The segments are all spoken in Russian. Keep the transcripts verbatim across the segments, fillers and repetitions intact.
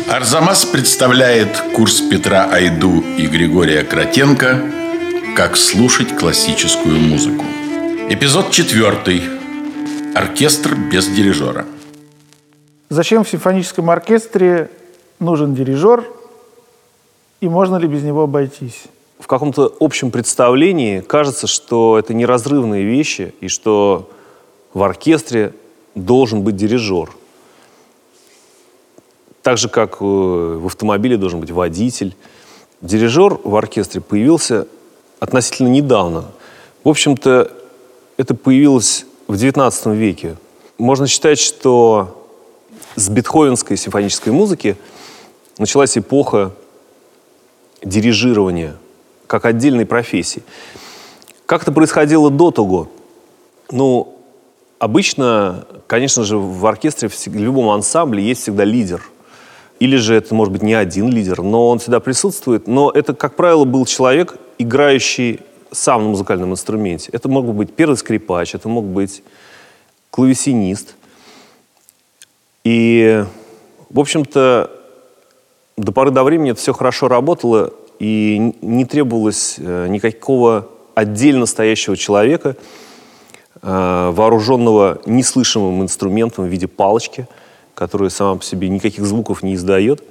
Арзамас представляет курс Петра Айду и Григория Кротенко «Как слушать классическую музыку». Эпизод четвертый. Оркестр без дирижера. Зачем в симфоническом оркестре нужен дирижер и можно ли без него обойтись? В каком-то общем представлении кажется, что это неразрывные вещи и что в оркестре должен быть дирижер. Так же, как в автомобиле должен быть водитель. Дирижер в оркестре появился относительно недавно. В общем-то, это появилось в девятнадцатом веке. Можно считать, что с бетховенской симфонической музыки началась эпоха дирижирования как отдельной профессии. Как это происходило до того? Ну, обычно, конечно же, в оркестре, в любом ансамбле есть всегда лидер. Или же это может быть не один лидер, но он всегда присутствует. Но это, как правило, был человек, играющий сам на музыкальном инструменте. Это мог быть первый скрипач, это мог быть клавесинист. И, в общем-то, до поры до времени это все хорошо работало, и не требовалось никакого отдельно стоящего человека, вооруженного неслышимым инструментом в виде палочки, которая сама по себе никаких звуков не издает,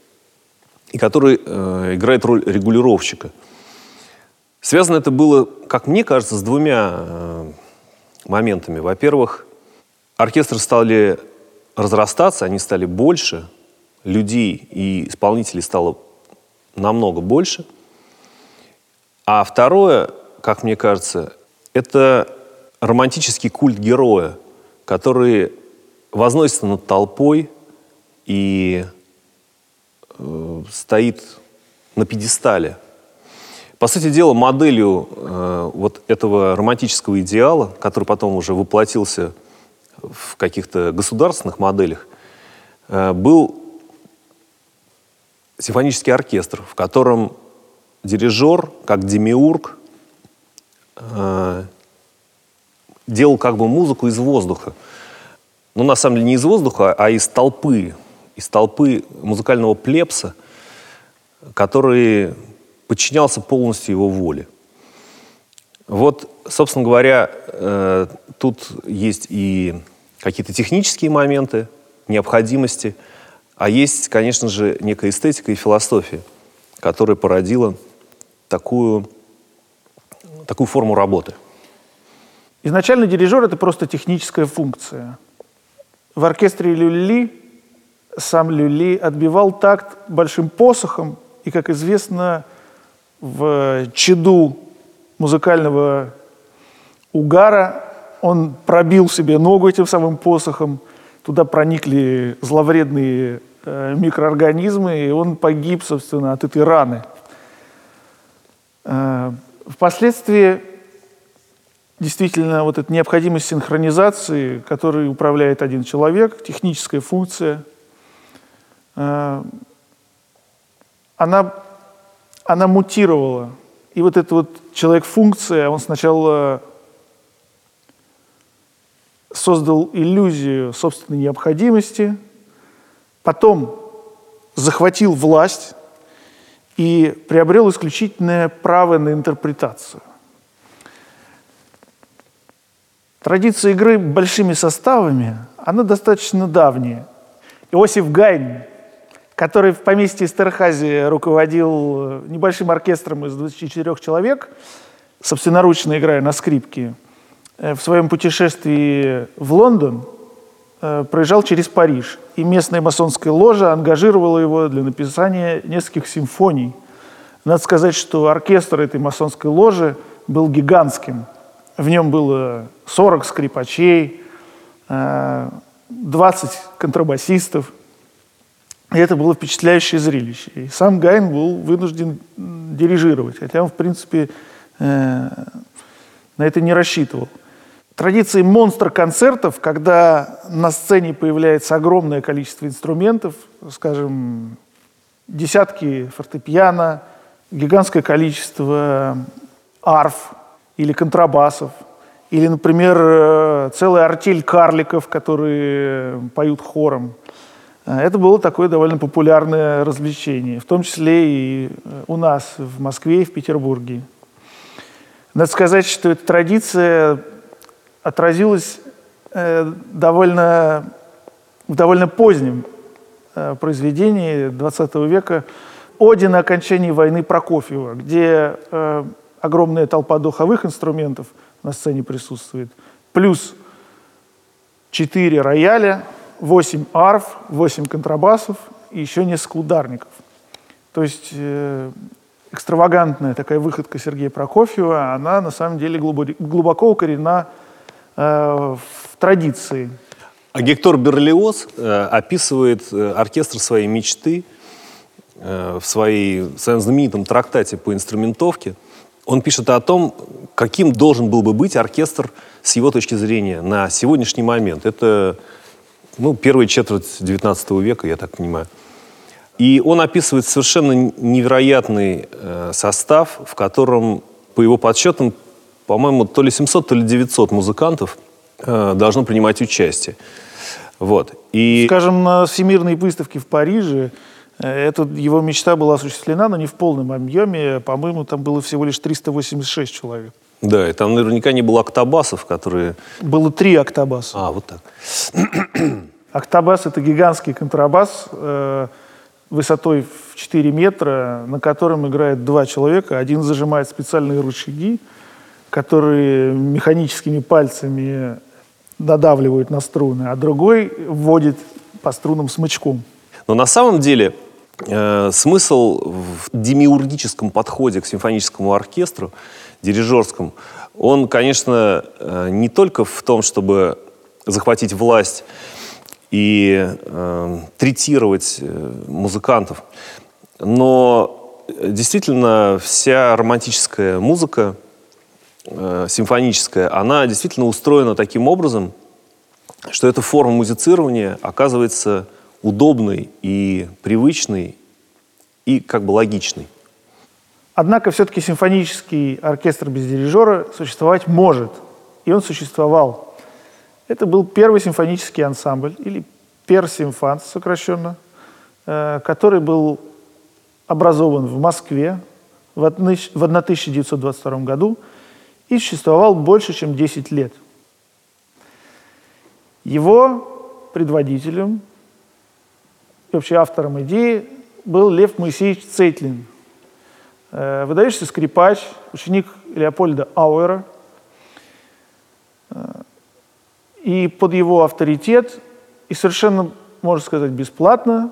и который э, играет роль регулировщика. Связано это было, как мне кажется, с двумя э, моментами. Во-первых, оркестры стали разрастаться, они стали больше, людей и исполнителей стало намного больше. А второе, как мне кажется, это романтический культ героя, который возносится над толпой и э, стоит на пьедестале. По сути дела, моделью э, вот этого романтического идеала, который потом уже воплотился в каких-то государственных моделях, э, был симфонический оркестр, в котором дирижер, как демиург, э, делал как бы музыку из воздуха. Ну, на самом деле, не из воздуха, а из толпы, из толпы музыкального плебса, который подчинялся полностью его воле. Вот, собственно говоря, э, тут есть и какие-то технические моменты, необходимости, а есть, конечно же, некая эстетика и философия, которая породила такую, такую форму работы. Изначально дирижер — это просто техническая функция. В оркестре Люлли сам Люлли отбивал такт большим посохом, и, как известно, в чаду музыкального угара он пробил себе ногу этим самым посохом, туда проникли зловредные э, микроорганизмы, и он погиб, собственно, от этой раны. Э, впоследствии действительно, вот эта необходимость синхронизации, которой управляет один человек, техническая функция, э, она, она мутировала. И вот эта вот человек-функция, он сначала создал иллюзию собственной необходимости, потом захватил власть и приобрел исключительное право на интерпретацию. Традиция игры большими составами, она достаточно давняя. Иосиф Гайдн, который в поместье Эстерхази руководил небольшим оркестром из двадцати четырёх человек, собственноручно играя на скрипке, в своем путешествии в Лондон проезжал через Париж. И местная масонская ложа ангажировала его для написания нескольких симфоний. Надо сказать, что оркестр этой масонской ложи был гигантским. В нем было сорок скрипачей, двадцать контрабасистов. И это было впечатляющее зрелище. И сам Гайдн был вынужден дирижировать, хотя он, в принципе, на это не рассчитывал. Традиции монстр-концертов, когда на сцене появляется огромное количество инструментов, скажем, десятки фортепиано, гигантское количество арф, или контрабасов, или, например, целая артель карликов, которые поют хором. Это было такое довольно популярное развлечение, в том числе и у нас в Москве и в Петербурге. Надо сказать, что эта традиция отразилась э, довольно, в довольно позднем э, произведении двадцатого века «Оде на окончании войны» Прокофьева, где э, огромная толпа духовых инструментов на сцене присутствует, плюс четыре рояля, восемь арф, восемь контрабасов и еще несколько ударников. То есть э, экстравагантная такая выходка Сергея Прокофьева, она на самом деле глубоко, глубоко укоренена э, в традиции. А Гектор Берлиоз э, описывает э, оркестр своей мечты э, в, своей, в своем знаменитом трактате по инструментовке. Он пишет о том, каким должен был бы быть оркестр с его точки зрения на сегодняшний момент. Это ну, первая четверть девятнадцатого века, я так понимаю. И он описывает совершенно невероятный э, состав, в котором, по его подсчетам, по-моему, то ли семьсот, то ли девятьсот музыкантов э, должно принимать участие. Вот. И... Скажем, на Всемирной выставке в Париже э, эта его мечта была осуществлена, но не в полном объеме. По-моему, там было всего лишь триста восемьдесят шесть человек. Да, и там наверняка не было октобасов, которые... Было три октобаса. А, вот так. Октобас — это гигантский контрабас э, высотой в четыре метра, на котором играет два человека. Один зажимает специальные рычаги, которые механическими пальцами надавливают на струны, а другой вводит по струнам смычком. Но на самом деле э, смысл в демиургическом подходе к симфоническому оркестру, дирижерскому, он, конечно, э, не только в том, чтобы захватить власть и э, третировать э, музыкантов, но действительно вся романтическая музыка, э, симфоническая, она действительно устроена таким образом, что эта форма музицирования оказывается удобной и привычной, и как бы логичной. Однако все-таки симфонический оркестр без дирижера существовать может. И он существовал. Это был первый симфонический ансамбль, или персимфанс сокращенно, который был образован в Москве в тысяча девятьсот двадцать втором году и существовал больше, чем десять лет. Его предводителем и вообще автором идеи был Лев Моисеевич Цейтлин, выдающийся скрипач, ученик Леопольда Ауэра. И под его авторитет, и совершенно, можно сказать, бесплатно,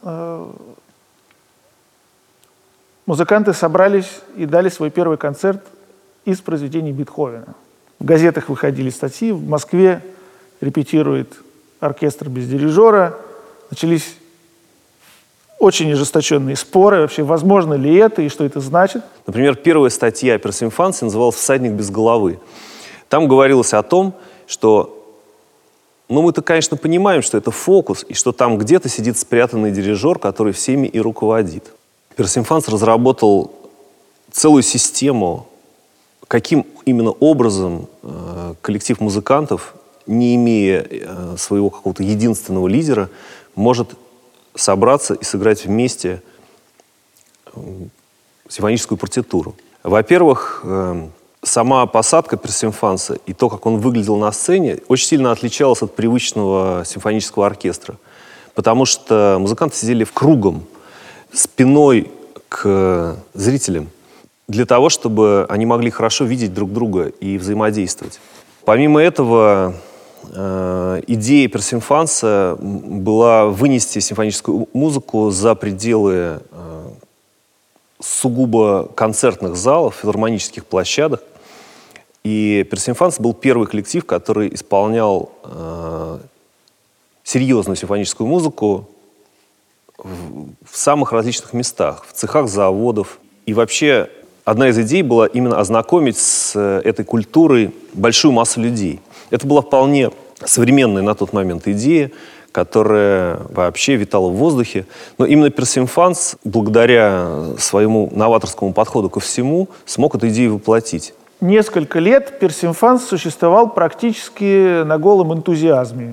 музыканты собрались и дали свой первый концерт из произведений Бетховена. В газетах выходили статьи, в Москве репетирует оркестр без дирижера. Начались очень ожесточенные споры, вообще, возможно ли это и что это значит. Например, первая статья о персимфансе называлась «Всадник без головы». Там говорилось о том, что, ну, мы-то, конечно, понимаем, что это фокус, и что там где-то сидит спрятанный дирижер, который всеми и руководит. Персимфанс разработал целую систему, каким именно образом э, коллектив музыкантов, не имея э, своего какого-то единственного лидера, может собраться и сыграть вместе э, симфоническую партитуру. Во-первых, э, сама посадка персимфанса и то, как он выглядел на сцене, очень сильно отличалась от привычного симфонического оркестра, потому что музыканты сидели кругом, спиной к зрителям, для того, чтобы они могли хорошо видеть друг друга и взаимодействовать. Помимо этого, э, идея персимфанса была вынести симфоническую музыку за пределы э, сугубо концертных залов, филармонических площадок. И персимфанс был первый коллектив, который исполнял э, серьезную симфоническую музыку в, в самых различных местах, в цехах заводов. И вообще одна из идей была именно ознакомить с этой культурой большую массу людей. Это была вполне современная на тот момент идея, которая вообще витала в воздухе. Но именно персимфанс, благодаря своему новаторскому подходу ко всему, смог эту идею воплотить. Несколько лет персимфанс существовал практически на голом энтузиазме.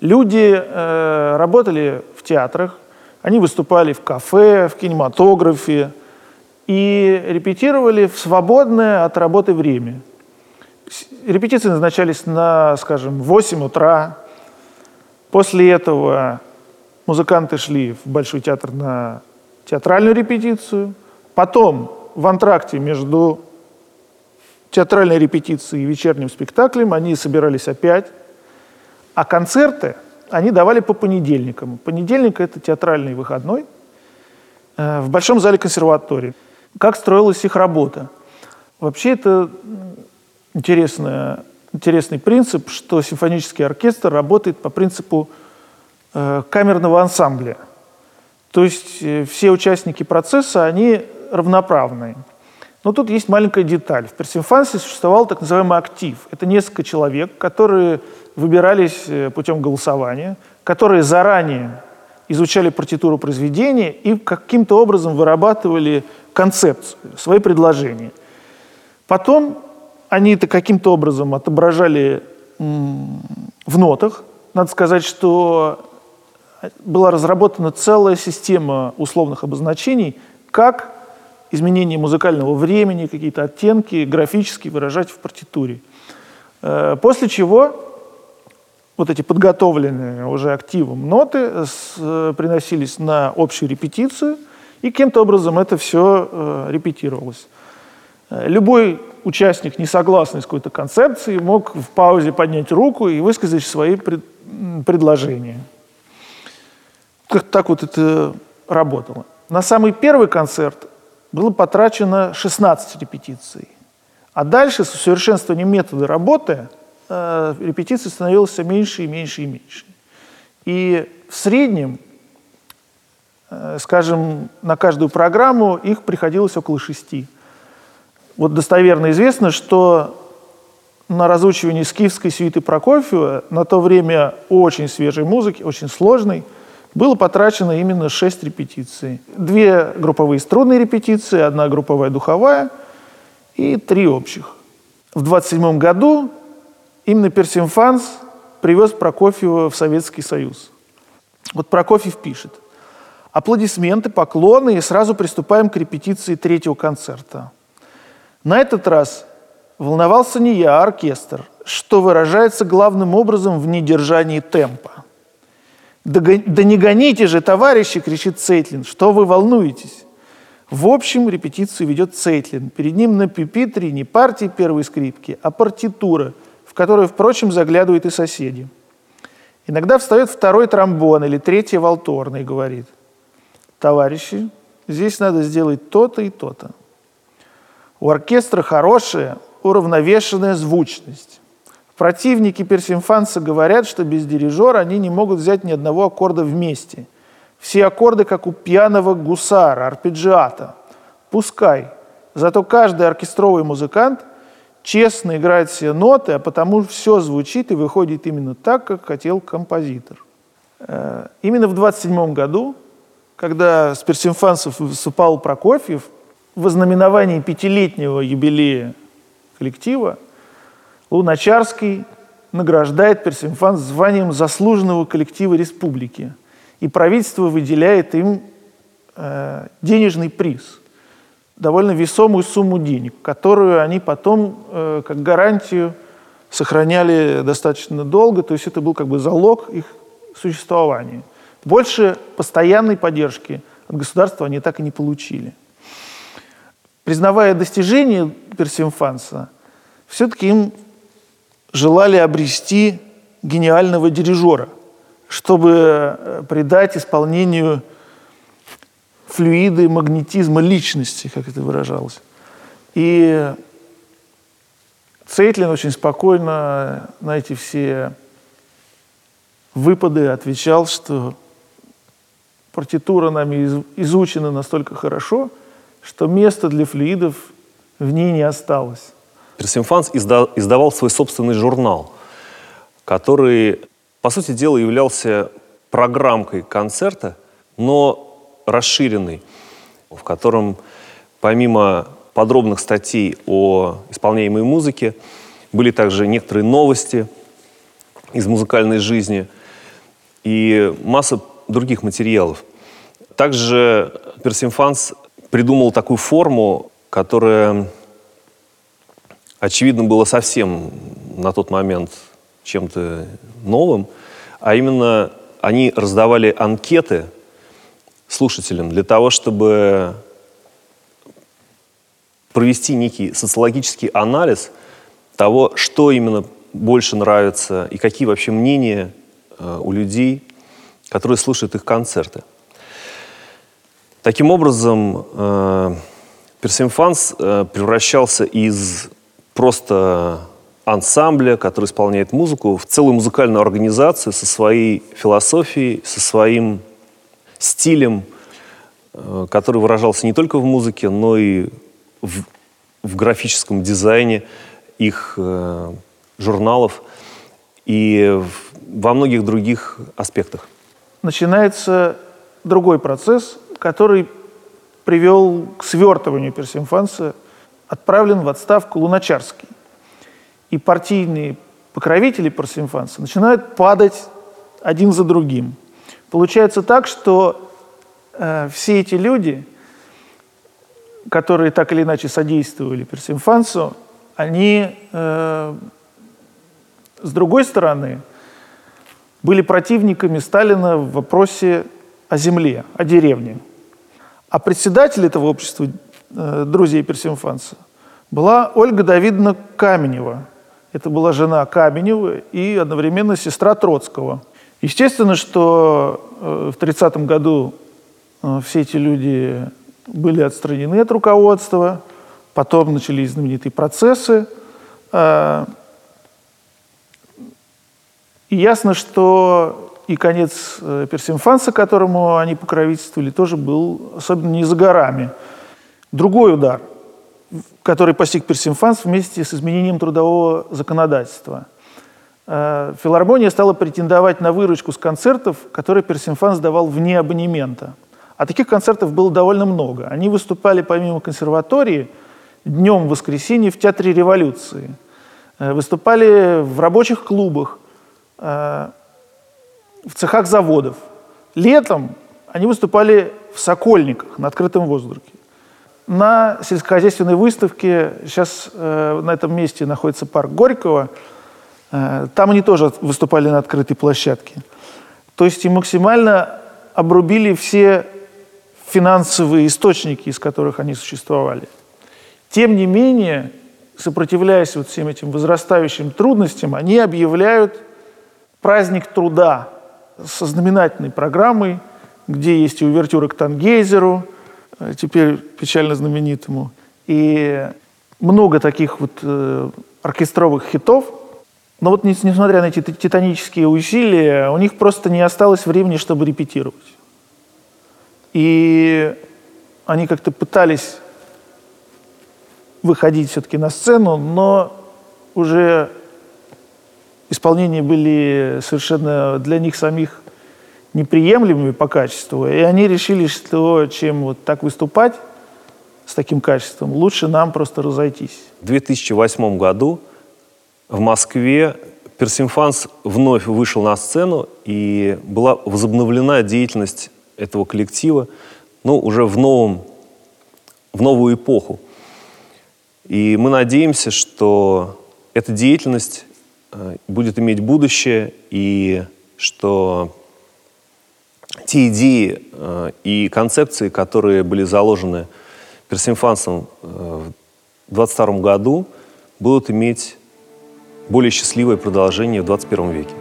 Люди э, работали в театрах, они выступали в кафе, в кинематографе и репетировали в свободное от работы время. Репетиции назначались на, скажем, восемь утра. После этого музыканты шли в Большой театр на театральную репетицию. Потом в антракте между театральной репетицией и вечерним спектаклем они собирались опять. А концерты они давали по понедельникам. Понедельник – это театральный выходной э, в Большом зале консерватории. Как строилась их работа? Вообще это интересная, интересный принцип, что симфонический оркестр работает по принципу э, камерного ансамбля. То есть э, все участники процесса, они равноправные. Но тут есть маленькая деталь. В персимфансе существовал так называемый актив. Это несколько человек, которые выбирались путем голосования, которые заранее изучали партитуру произведения и каким-то образом вырабатывали концепцию, свои предложения. Потом они это каким-то образом отображали в нотах. Надо сказать, что была разработана целая система условных обозначений, как изменение музыкального времени, какие-то оттенки графически выражать в партитуре. После чего вот эти подготовленные уже активом ноты с, приносились на общую репетицию, и каким-то образом это все э, репетировалось. Любой участник, не согласный с какой-то концепцией, мог в паузе поднять руку и высказать свои пред, предложения. Как так вот это работало. На самый первый концерт было потрачено шестнадцать репетиций. А дальше, с усовершенствованием метода работы, э, репетиций становилось все меньше и меньше и меньше. И в среднем, э, скажем, на каждую программу их приходилось около шести. Вот достоверно известно, что на разучивании скифской сюиты Прокофьева, на то время очень свежей музыки, очень сложной, было потрачено именно шесть репетиций. Две групповые струнные репетиции, одна групповая духовая и три общих. В двадцать седьмом году именно Персимфанс привез Прокофьева в Советский Союз. Вот Прокофьев пишет: аплодисменты, поклоны, и сразу приступаем к репетиции третьего концерта. На этот раз волновался не я, а оркестр, что выражается главным образом в недержании темпа. «Да, да не гоните же, товарищи!» — кричит Цейтлин. «Что вы волнуетесь?» В общем, репетицию ведет Цейтлин. Перед ним на пюпитре не партия первой скрипки, а партитура, в которую, впрочем, заглядывают и соседи. Иногда встает второй тромбон или третья валторна и говорит: «Товарищи, здесь надо сделать то-то и то-то». У оркестра хорошая, уравновешенная звучность. Противники Персимфанса говорят, что без дирижера они не могут взять ни одного аккорда вместе. Все аккорды, как у пьяного гусара, арпеджиата. Пускай. Зато каждый оркестровый музыкант честно играет все ноты, а потому все звучит и выходит именно так, как хотел композитор. Именно в двадцать седьмом году, когда с Персимфансов выступал Прокофьев, в ознаменовании пятилетнего юбилея коллектива Луначарский награждает Персимфанс званием заслуженного коллектива республики. И правительство выделяет им э, денежный приз, довольно весомую сумму денег, которую они потом э, как гарантию сохраняли достаточно долго. То есть это был как бы залог их существования. Больше постоянной поддержки от государства они так и не получили. Признавая достижения Персимфанса, все-таки им желали обрести гениального дирижера, чтобы придать исполнению флюиды магнетизма личности, как это выражалось. И Цейтлин очень спокойно на эти все выпады отвечал, что партитура нами изучена настолько хорошо, что места для флюидов в ней не осталось. Персимфанс изда- издавал свой собственный журнал, который, по сути дела, являлся программкой концерта, но расширенный, в котором помимо подробных статей о исполняемой музыке были также некоторые новости из музыкальной жизни. и масса других материалов. Также Персимфанс придумал такую форму, которая, очевидно, была совсем на тот момент чем-то новым, а именно они раздавали анкеты слушателям для того, чтобы провести некий социологический анализ того, что именно больше нравится и какие вообще мнения э, у людей, которые слушают их концерты. Таким образом, э, Персимфанс э, превращался из просто ансамбля, который исполняет музыку, в целую музыкальную организацию со своей философией, со своим стилем, э, который выражался не только в музыке, но и в, в графическом дизайне их э, журналов и в, во многих других аспектах. Начинается другой процесс, который привел к свертыванию Персимфанса. Отправлен в отставку Луначарский. И партийные покровители Персимфанса начинают падать один за другим. Получается так, что э, все эти люди, которые так или иначе содействовали Персимфансу, они, э, с другой стороны, были противниками Сталина в вопросе о земле, о деревне. А председатель этого общества, э, друзей Персимфанса, была Ольга Давидовна Каменева. Это была жена Каменева и одновременно сестра Троцкого. Естественно, что э, в тридцатом году э, все эти люди были отстранены от руководства, потом начались знаменитые процессы. Э, и ясно, что и конец э, Персимфанса, которому они покровительствовали, тоже был особенно не за горами. Другой удар, который постиг Персимфанс вместе с изменением трудового законодательства. Э, филармония стала претендовать на выручку с концертов, которые Персимфанс давал вне абонемента. А таких концертов было довольно много. Они выступали помимо консерватории днем в воскресенье в Театре Революции. Э, выступали в рабочих клубах, э, в цехах заводов. Летом они выступали в Сокольниках на открытом воздухе. На сельскохозяйственной выставке, сейчас э, на этом месте находится парк Горького, э, там они тоже выступали на открытой площадке. То есть и максимально обрубили все финансовые источники, из которых они существовали. Тем не менее, сопротивляясь вот всем этим возрастающим трудностям, они объявляют праздник труда со знаменательной программой, где есть и увертюра к Тангейзеру, теперь печально знаменитому, и много таких вот э, оркестровых хитов. Но вот несмотря на эти титанические усилия, у них просто не осталось времени, чтобы репетировать. И они как-то пытались выходить все-таки на сцену, но уже исполнения были совершенно для них самих неприемлемыми по качеству, и они решили, что чем вот так выступать с таким качеством, лучше нам просто разойтись. В две тысячи восьмом году в Москве Персимфанс вновь вышел на сцену, и была возобновлена деятельность этого коллектива, ну, уже в, новом, в новую эпоху. И мы надеемся, что эта деятельность э, будет иметь будущее, и что те идеи э, и концепции, которые были заложены Персимфансом э, в двадцать втором году, будут иметь более счастливое продолжение в двадцать первом веке.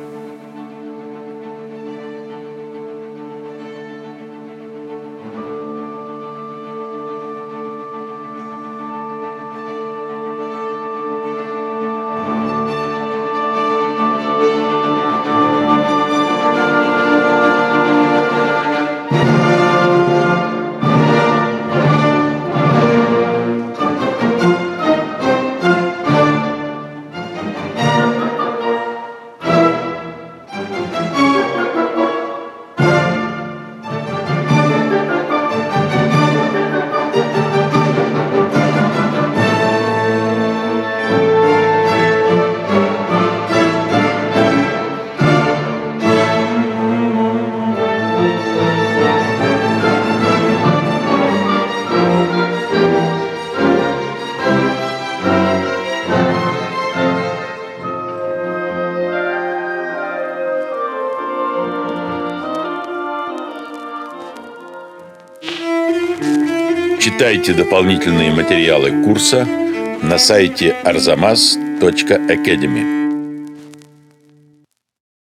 Читайте дополнительные материалы курса на сайте арзамас точка академи.